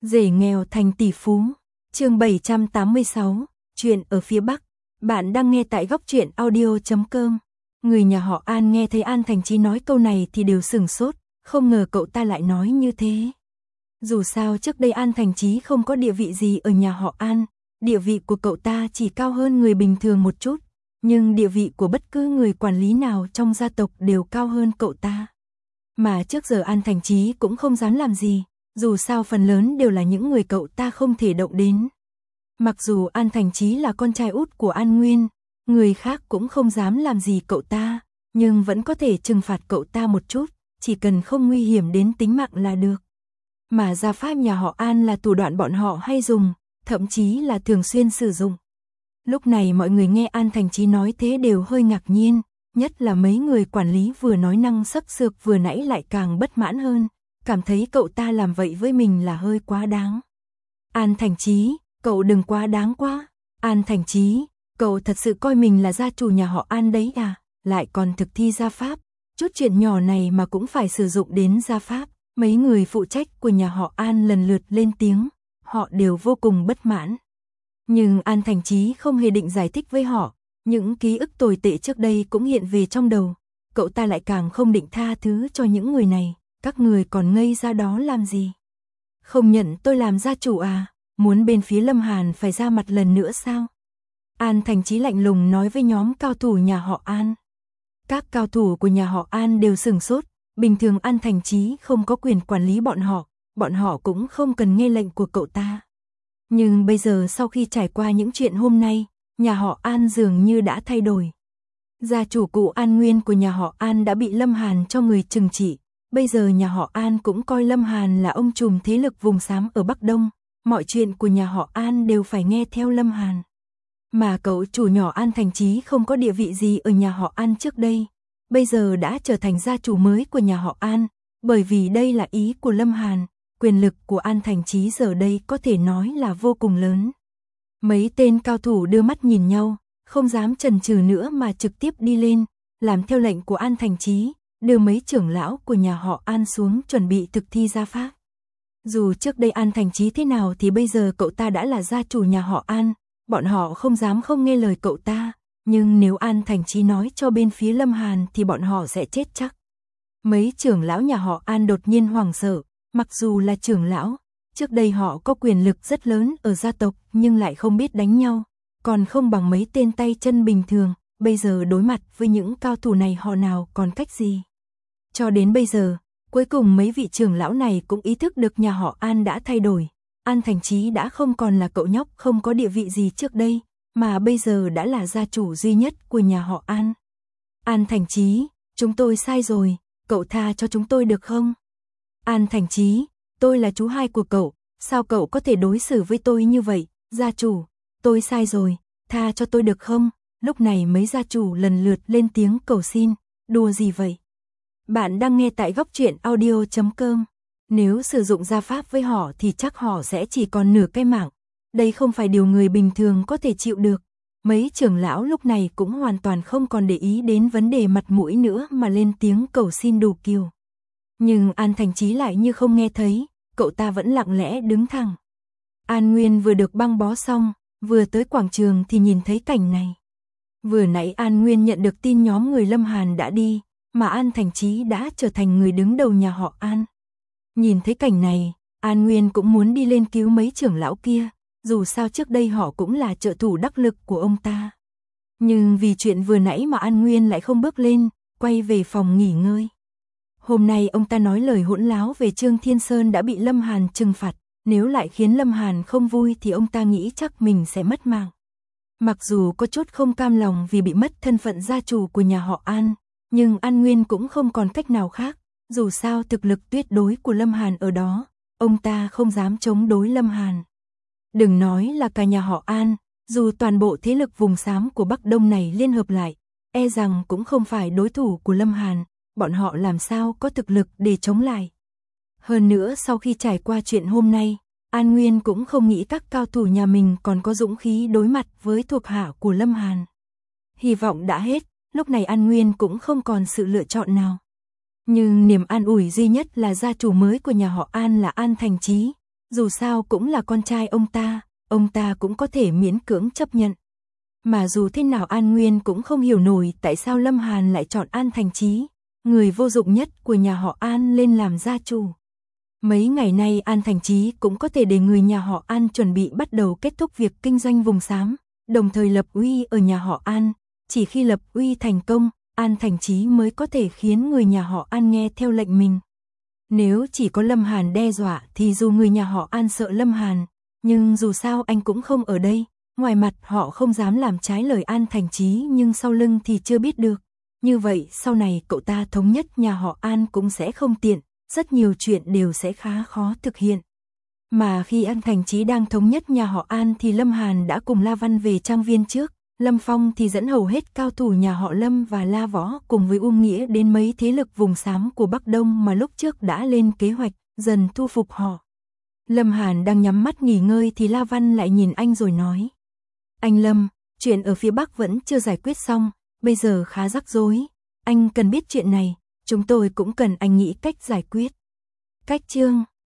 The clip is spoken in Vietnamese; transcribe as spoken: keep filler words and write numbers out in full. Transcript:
Rể nghèo thành tỷ phú. Chương bảy trăm tám mươi sáu, chuyện ở phía Bắc. Bạn đang nghe tại góc truyện audio chấm com. Người nhà họ An nghe thấy An Thành Chí nói câu này thì đều sửng sốt, không ngờ cậu ta lại nói như thế. Dù sao trước đây An Thành Chí không có địa vị gì ở nhà họ An, địa vị của cậu ta chỉ cao hơn người bình thường một chút, nhưng địa vị của bất cứ người quản lý nào trong gia tộc đều cao hơn cậu ta. Mà trước giờ An Thành Chí cũng không dám làm gì, dù sao phần lớn đều là những người cậu ta không thể động đến. Mặc dù An Thành Chí là con trai út của An Nguyên, người khác cũng không dám làm gì cậu ta, nhưng vẫn có thể trừng phạt cậu ta một chút, chỉ cần không nguy hiểm đến tính mạng là được. Mà gia pháp nhà họ An là thủ đoạn bọn họ hay dùng, thậm chí là thường xuyên sử dụng. Lúc này mọi người nghe An Thành Chí nói thế đều hơi ngạc nhiên, nhất là mấy người quản lý vừa nói năng sắc sược vừa nãy lại càng bất mãn hơn, cảm thấy cậu ta làm vậy với mình là hơi quá đáng. An Thành Chí, cậu đừng quá đáng quá. An Thành Chí, cậu thật sự coi mình là gia chủ nhà họ An đấy à, lại còn thực thi gia pháp, chút chuyện nhỏ này mà cũng phải sử dụng đến gia pháp. Mấy người phụ trách của nhà họ An lần lượt lên tiếng, họ đều vô cùng bất mãn. Nhưng An Thành Chí không hề định giải thích với họ, những ký ức tồi tệ trước đây cũng hiện về trong đầu, cậu ta lại càng không định tha thứ cho những người này, các người còn ngây ra đó làm gì? Không nhận tôi làm gia chủ à, muốn bên phía Lâm Hàn phải ra mặt lần nữa sao? An Thành Chí lạnh lùng nói với nhóm cao thủ nhà họ An. Các cao thủ của nhà họ An đều sửng sốt, bình thường An Thành Chí không có quyền quản lý bọn họ, bọn họ cũng không cần nghe lệnh của cậu ta. Nhưng bây giờ sau khi trải qua những chuyện hôm nay, nhà họ An dường như đã thay đổi. Gia chủ cụ An Nguyên của nhà họ An đã bị Lâm Hàn cho người trừng trị, bây giờ nhà họ An cũng coi Lâm Hàn là ông trùm thế lực vùng xám ở Bắc Đông, mọi chuyện của nhà họ An đều phải nghe theo Lâm Hàn. Mà cậu chủ nhỏ An Thành Chí không có địa vị gì ở nhà họ An trước đây, bây giờ đã trở thành gia chủ mới của nhà họ An, bởi vì đây là ý của Lâm Hàn, quyền lực của An Thành Chí giờ đây có thể nói là vô cùng lớn. Mấy tên cao thủ đưa mắt nhìn nhau, không dám chần chừ nữa mà trực tiếp đi lên, làm theo lệnh của An Thành Chí, đưa mấy trưởng lão của nhà họ An xuống chuẩn bị thực thi gia pháp. Dù trước đây An Thành Chí thế nào thì bây giờ cậu ta đã là gia chủ nhà họ An, bọn họ không dám không nghe lời cậu ta, nhưng nếu An Thành Chí nói cho bên phía Lâm Hàn thì bọn họ sẽ chết chắc. Mấy trưởng lão nhà họ An đột nhiên hoảng sợ, mặc dù là trưởng lão, trước đây họ có quyền lực rất lớn ở gia tộc nhưng lại không biết đánh nhau, còn không bằng mấy tên tay chân bình thường, bây giờ đối mặt với những cao thủ này họ nào còn cách gì. Cho đến bây giờ, cuối cùng mấy vị trưởng lão này cũng ý thức được nhà họ An đã thay đổi, An Thành Chí đã không còn là cậu nhóc không có địa vị gì trước đây, mà bây giờ đã là gia chủ duy nhất của nhà họ An. An Thành Chí, chúng tôi sai rồi, cậu tha cho chúng tôi được không? An Thành Chí, tôi là chú hai của cậu, sao cậu có thể đối xử với tôi như vậy? Gia chủ, tôi sai rồi, tha cho tôi được không? Lúc này mấy gia chủ lần lượt lên tiếng cầu xin, đùa gì vậy? Bạn đang nghe tại góc truyện audio chấm com. Nếu sử dụng gia pháp với họ thì chắc họ sẽ chỉ còn nửa cái mạng. Đây không phải điều người bình thường có thể chịu được. Mấy trưởng lão lúc này cũng hoàn toàn không còn để ý đến vấn đề mặt mũi nữa mà lên tiếng cầu xin đủ kiều. Nhưng An Thành Chí lại như không nghe thấy, cậu ta vẫn lặng lẽ đứng thẳng. An Nguyên vừa được băng bó xong, vừa tới quảng trường thì nhìn thấy cảnh này. Vừa nãy An Nguyên nhận được tin nhóm người Lâm Hàn đã đi, mà An Thành Chí đã trở thành người đứng đầu nhà họ An. Nhìn thấy cảnh này, An Nguyên cũng muốn đi lên cứu mấy trưởng lão kia, dù sao trước đây họ cũng là trợ thủ đắc lực của ông ta. Nhưng vì chuyện vừa nãy mà An Nguyên lại không bước lên, quay về phòng nghỉ ngơi. Hôm nay ông ta nói lời hỗn láo về Trương Thiên Sơn đã bị Lâm Hàn trừng phạt, nếu lại khiến Lâm Hàn không vui thì ông ta nghĩ chắc mình sẽ mất mạng. Mặc dù có chút không cam lòng vì bị mất thân phận gia chủ của nhà họ An, nhưng An Nguyên cũng không còn cách nào khác, dù sao thực lực tuyệt đối của Lâm Hàn ở đó, ông ta không dám chống đối Lâm Hàn. Đừng nói là cả nhà họ An, dù toàn bộ thế lực vùng xám của Bắc Đông này liên hợp lại, e rằng cũng không phải đối thủ của Lâm Hàn, bọn họ làm sao có thực lực để chống lại. Hơn nữa sau khi trải qua chuyện hôm nay, An Nguyên cũng không nghĩ các cao thủ nhà mình còn có dũng khí đối mặt với thuộc hạ của Lâm Hàn. Hy vọng đã hết, lúc này An Nguyên cũng không còn sự lựa chọn nào. Nhưng niềm an ủi duy nhất là gia chủ mới của nhà họ An là An Thành Chí, dù sao cũng là con trai ông ta, ông ta cũng có thể miễn cưỡng chấp nhận. Mà dù thế nào An Nguyên cũng không hiểu nổi tại sao Lâm Hàn lại chọn An Thành Chí, người vô dụng nhất của nhà họ An lên làm gia chủ. Mấy ngày nay An Thành Chí cũng có thể để người nhà họ An chuẩn bị bắt đầu kết thúc việc kinh doanh vùng xám, đồng thời lập uy ở nhà họ An. Chỉ khi lập uy thành công, An Thành Chí mới có thể khiến người nhà họ An nghe theo lệnh mình. Nếu chỉ có Lâm Hàn đe dọa thì dù người nhà họ An sợ Lâm Hàn, nhưng dù sao anh cũng không ở đây, ngoài mặt họ không dám làm trái lời An Thành Chí nhưng sau lưng thì chưa biết được. Như vậy sau này cậu ta thống nhất nhà họ An cũng sẽ không tiện, rất nhiều chuyện đều sẽ khá khó thực hiện. Mà khi An Thành Chí đang thống nhất nhà họ An thì Lâm Hàn đã cùng La Văn về trang viên trước, Lâm Phong thì dẫn hầu hết cao thủ nhà họ Lâm và La Võ cùng với Uông Nghĩa đến mấy thế lực vùng xám của Bắc Đông mà lúc trước đã lên kế hoạch, dần thu phục họ. Lâm Hàn đang nhắm mắt nghỉ ngơi thì La Văn lại nhìn anh rồi nói. Anh Lâm, chuyện ở phía Bắc vẫn chưa giải quyết xong, bây giờ khá rắc rối, anh cần biết chuyện này, chúng tôi cũng cần anh nghĩ cách giải quyết. Cách chương